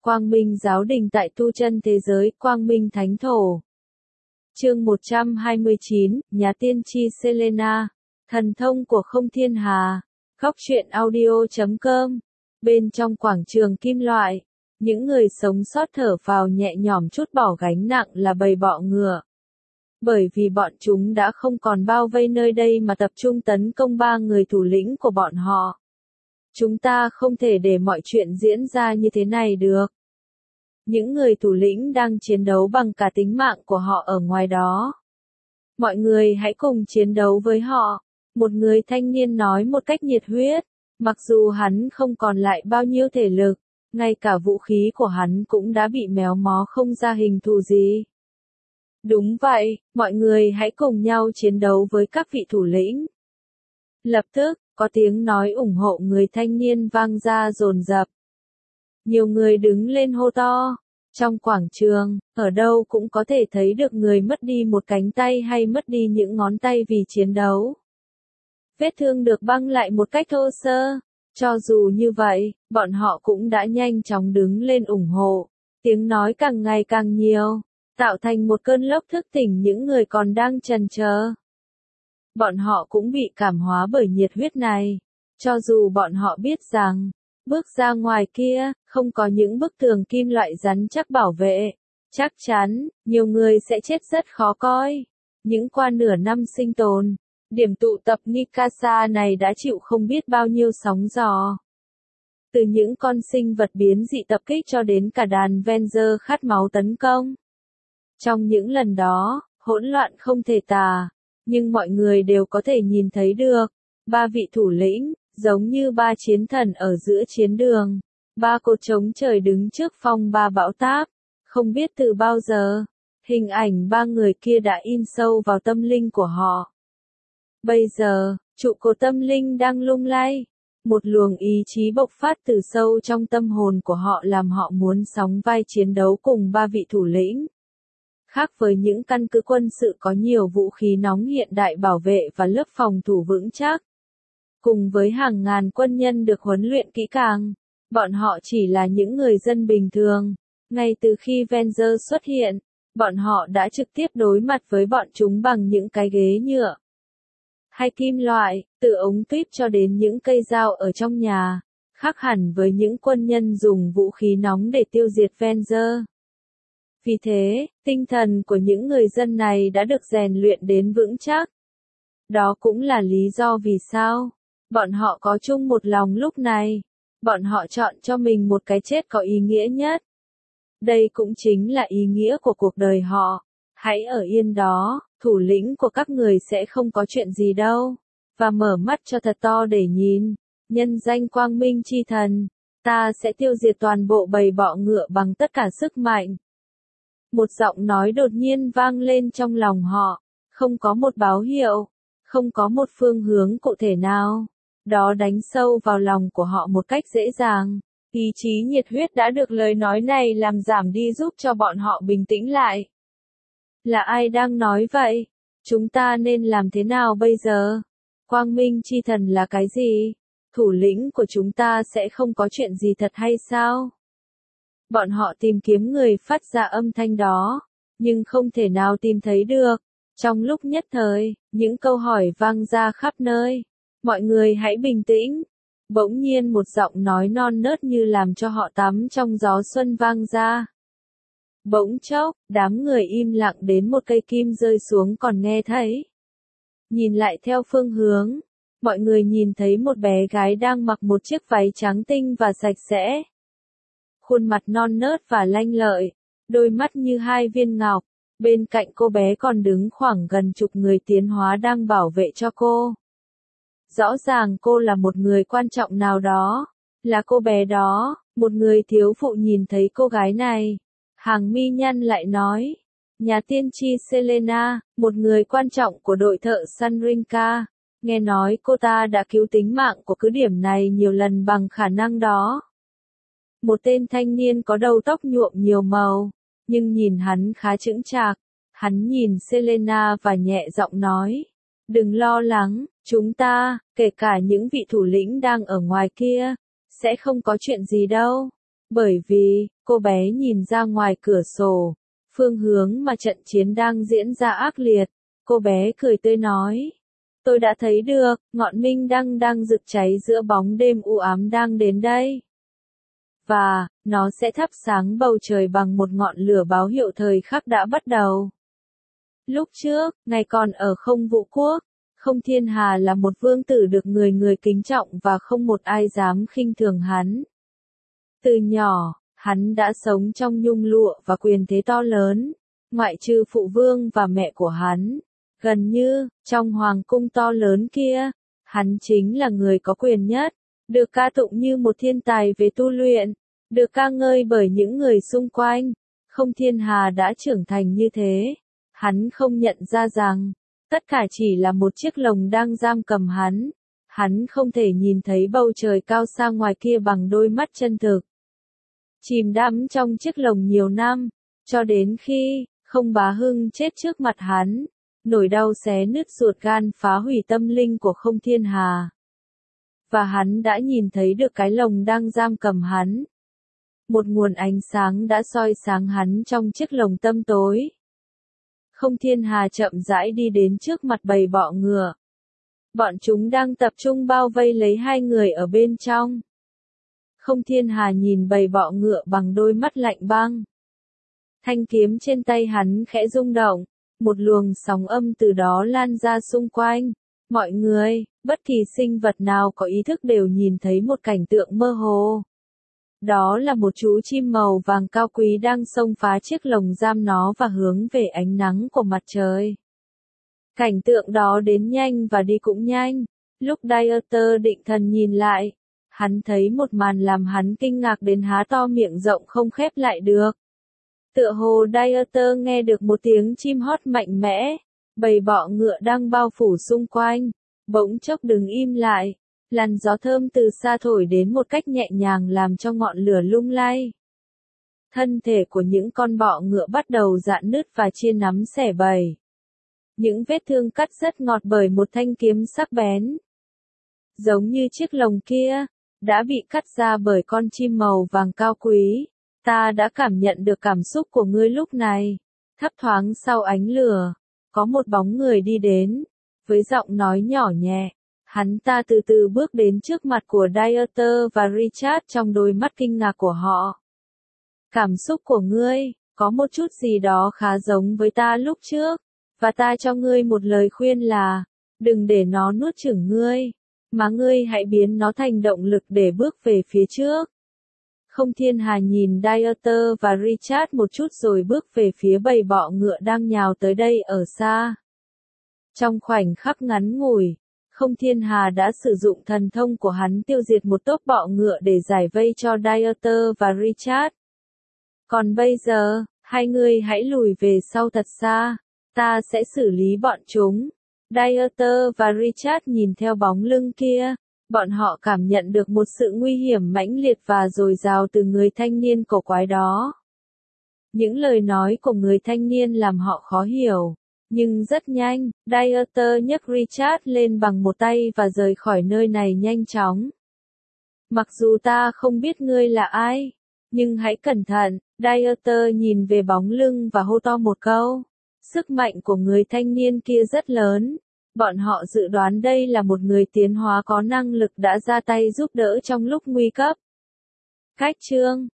Quang Minh Giáo Đình tại tu chân thế giới, Quang Minh Thánh Thổ. Chương 129, Nhà tiên tri Selena, thần thông của không thiên hà. Góc truyện audio.com. Bên trong quảng trường kim loại, những người sống sót thở phào nhẹ nhõm chút bỏ gánh nặng là bầy bọ ngựa. Bởi vì bọn chúng đã không còn bao vây nơi đây mà tập trung tấn công ba người thủ lĩnh của bọn họ. Chúng ta không thể để mọi chuyện diễn ra như thế này được. Những người thủ lĩnh đang chiến đấu bằng cả tính mạng của họ ở ngoài đó. Mọi người hãy cùng chiến đấu với họ. Một người thanh niên nói một cách nhiệt huyết. Mặc dù hắn không còn lại bao nhiêu thể lực, ngay cả vũ khí của hắn cũng đã bị méo mó không ra hình thù gì. Đúng vậy, mọi người hãy cùng nhau chiến đấu với các vị thủ lĩnh. Lập tức, có tiếng nói ủng hộ người thanh niên vang ra dồn dập. Nhiều người đứng lên hô to. Trong quảng trường, ở đâu cũng có thể thấy được người mất đi một cánh tay hay mất đi những ngón tay vì chiến đấu. Vết thương được băng lại một cách thô sơ. Cho dù như vậy, bọn họ cũng đã nhanh chóng đứng lên ủng hộ. Tiếng nói càng ngày càng nhiều, tạo thành một cơn lốc thức tỉnh những người còn đang chần chờ. Bọn họ cũng bị cảm hóa bởi nhiệt huyết này. Cho dù bọn họ biết rằng, bước ra ngoài kia, không có những bức tường kim loại rắn chắc bảo vệ. Chắc chắn, nhiều người sẽ chết rất khó coi. Những qua nửa năm sinh tồn, điểm tụ tập Nikasa này đã chịu không biết bao nhiêu sóng gió. Từ những con sinh vật biến dị tập kích cho đến cả đàn Venger khát máu tấn công. Trong những lần đó, hỗn loạn không thể tả, nhưng mọi người đều có thể nhìn thấy được. Ba vị thủ lĩnh, giống như ba chiến thần ở giữa chiến đường. Ba cột trống trời đứng trước phong ba bão táp. Không biết từ bao giờ, hình ảnh ba người kia đã in sâu vào tâm linh của họ. Bây giờ, trụ cột tâm linh đang lung lay. Một luồng ý chí bộc phát từ sâu trong tâm hồn của họ làm họ muốn sóng vai chiến đấu cùng ba vị thủ lĩnh. Khác với những căn cứ quân sự có nhiều vũ khí nóng hiện đại bảo vệ và lớp phòng thủ vững chắc. Cùng với hàng ngàn quân nhân được huấn luyện kỹ càng, bọn họ chỉ là những người dân bình thường. Ngay từ khi Venger xuất hiện, bọn họ đã trực tiếp đối mặt với bọn chúng bằng những cái ghế nhựa hay kim loại, từ ống tuyếp cho đến những cây dao ở trong nhà, khác hẳn với những quân nhân dùng vũ khí nóng để tiêu diệt Venger. Vì thế, tinh thần của những người dân này đã được rèn luyện đến vững chắc. Đó cũng là lý do vì sao bọn họ có chung một lòng lúc này. Bọn họ chọn cho mình một cái chết có ý nghĩa nhất. Đây cũng chính là ý nghĩa của cuộc đời họ. Hãy ở yên đó, thủ lĩnh của các người sẽ không có chuyện gì đâu. Và mở mắt cho thật to để nhìn. Nhân danh Quang Minh chi thần, ta sẽ tiêu diệt toàn bộ bầy bọ ngựa bằng tất cả sức mạnh. Một giọng nói đột nhiên vang lên trong lòng họ. Không có một báo hiệu, không có một phương hướng cụ thể nào. Đó đánh sâu vào lòng của họ một cách dễ dàng. Ý chí nhiệt huyết đã được lời nói này làm giảm đi giúp cho bọn họ bình tĩnh lại. Là ai đang nói vậy? Chúng ta nên làm thế nào bây giờ? Quang Minh chi thần là cái gì? Thủ lĩnh của chúng ta sẽ không có chuyện gì thật hay sao? Bọn họ tìm kiếm người phát ra âm thanh đó, nhưng không thể nào tìm thấy được. Trong lúc nhất thời, những câu hỏi vang ra khắp nơi. Mọi người hãy bình tĩnh. Bỗng nhiên một giọng nói non nớt như làm cho họ tắm trong gió xuân vang ra. Bỗng chốc, đám người im lặng đến một cây kim rơi xuống còn nghe thấy. Nhìn lại theo phương hướng, mọi người nhìn thấy một bé gái đang mặc một chiếc váy trắng tinh và sạch sẽ. Khuôn mặt non nớt và lanh lợi, đôi mắt như hai viên ngọc. Bên cạnh cô bé còn đứng khoảng gần chục người tiến hóa đang bảo vệ cho cô. Rõ ràng cô là một người quan trọng nào đó. Là cô bé đó, một người thiếu phụ nhìn thấy cô gái này. Hàng mi nhăn lại nói. Nhà tiên tri Selena, một người quan trọng của đội thợ săn Rinka. Nghe nói cô ta đã cứu tính mạng của cứ điểm này nhiều lần bằng khả năng đó. Một tên thanh niên có đầu tóc nhuộm nhiều màu, nhưng nhìn hắn khá chững chạc. Hắn nhìn Selena và nhẹ giọng nói. Đừng lo lắng, chúng ta, kể cả những vị thủ lĩnh đang ở ngoài kia, sẽ không có chuyện gì đâu. Bởi vì, cô bé nhìn ra ngoài cửa sổ, phương hướng mà trận chiến đang diễn ra ác liệt, cô bé cười tươi nói. Tôi đã thấy được, ngọn minh đăng đang rực cháy giữa bóng đêm u ám đang đến đây. Và, nó sẽ thắp sáng bầu trời bằng một ngọn lửa báo hiệu thời khắc đã bắt đầu. Lúc trước, ngài còn ở Không Vũ Quốc, Không Thiên Hà là một vương tử được người người kính trọng và không một ai dám khinh thường hắn. Từ nhỏ, hắn đã sống trong nhung lụa và quyền thế to lớn, ngoại trừ phụ vương và mẹ của hắn. Gần như, trong hoàng cung to lớn kia, hắn chính là người có quyền nhất, được ca tụng như một thiên tài về tu luyện, được ca ngợi bởi những người xung quanh. Không Thiên Hà đã trưởng thành như thế. Hắn không nhận ra rằng, tất cả chỉ là một chiếc lồng đang giam cầm hắn. Hắn không thể nhìn thấy bầu trời cao xa ngoài kia bằng đôi mắt chân thực. Chìm đắm trong chiếc lồng nhiều năm, cho đến khi, Không Bá Hưng chết trước mặt hắn. Nỗi đau xé nứt ruột gan phá hủy tâm linh của Không Thiên Hà. Và hắn đã nhìn thấy được cái lồng đang giam cầm hắn. Một nguồn ánh sáng đã soi sáng hắn trong chiếc lồng tăm tối. Không Thiên Hà chậm rãi đi đến trước mặt bầy bọ ngựa. Bọn chúng đang tập trung bao vây lấy hai người ở bên trong. Không Thiên Hà nhìn bầy bọ ngựa bằng đôi mắt lạnh băng. Thanh kiếm trên tay hắn khẽ rung động. Một luồng sóng âm từ đó lan ra xung quanh. Mọi người, bất kỳ sinh vật nào có ý thức đều nhìn thấy một cảnh tượng mơ hồ. Đó là một chú chim màu vàng cao quý đang xông phá chiếc lồng giam nó và hướng về ánh nắng của mặt trời. Cảnh tượng đó đến nhanh và đi cũng nhanh. Lúc Dieter định thần nhìn lại, hắn thấy một màn làm hắn kinh ngạc đến há to miệng rộng không khép lại được. Tựa hồ Dieter nghe được một tiếng chim hót mạnh mẽ, bầy bọ ngựa đang bao phủ xung quanh, bỗng chốc đứng im lại, làn gió thơm từ xa thổi đến một cách nhẹ nhàng làm cho ngọn lửa lung lay. Thân thể của những con bọ ngựa bắt đầu rạn nứt và chia nắm xẻ bầy. Những vết thương cắt rất ngọt bởi một thanh kiếm sắc bén. Giống như chiếc lồng kia, đã bị cắt ra bởi con chim màu vàng cao quý. Ta đã cảm nhận được cảm xúc của ngươi lúc này. Thấp thoáng sau ánh lửa, có một bóng người đi đến, với giọng nói nhỏ nhẹ. Hắn ta từ từ bước đến trước mặt của Dieter và Richard trong đôi mắt kinh ngạc của họ. Cảm xúc của ngươi, có một chút gì đó khá giống với ta lúc trước, và ta cho ngươi một lời khuyên là, đừng để nó nuốt chửng ngươi, mà ngươi hãy biến nó thành động lực để bước về phía trước. Không Thiên Hà nhìn Dieter và Richard một chút rồi bước về phía bầy bọ ngựa đang nhào tới đây ở xa. Trong khoảnh khắc ngắn ngủi, Không Thiên Hà đã sử dụng thần thông của hắn tiêu diệt một tốp bọ ngựa để giải vây cho Dieter và Richard. Còn bây giờ, hai người hãy lùi về sau thật xa, ta sẽ xử lý bọn chúng. Dieter và Richard nhìn theo bóng lưng kia, bọn họ cảm nhận được một sự nguy hiểm mãnh liệt và dồi dào từ người thanh niên cổ quái đó. Những lời nói của người thanh niên làm họ khó hiểu. Nhưng rất nhanh, Dieter nhấc Richard lên bằng một tay và rời khỏi nơi này nhanh chóng. Mặc dù ta không biết ngươi là ai, nhưng hãy cẩn thận, Dieter nhìn về bóng lưng và hô to một câu. Sức mạnh của người thanh niên kia rất lớn. Bọn họ dự đoán đây là một người tiến hóa có năng lực đã ra tay giúp đỡ trong lúc nguy cấp. Cách chương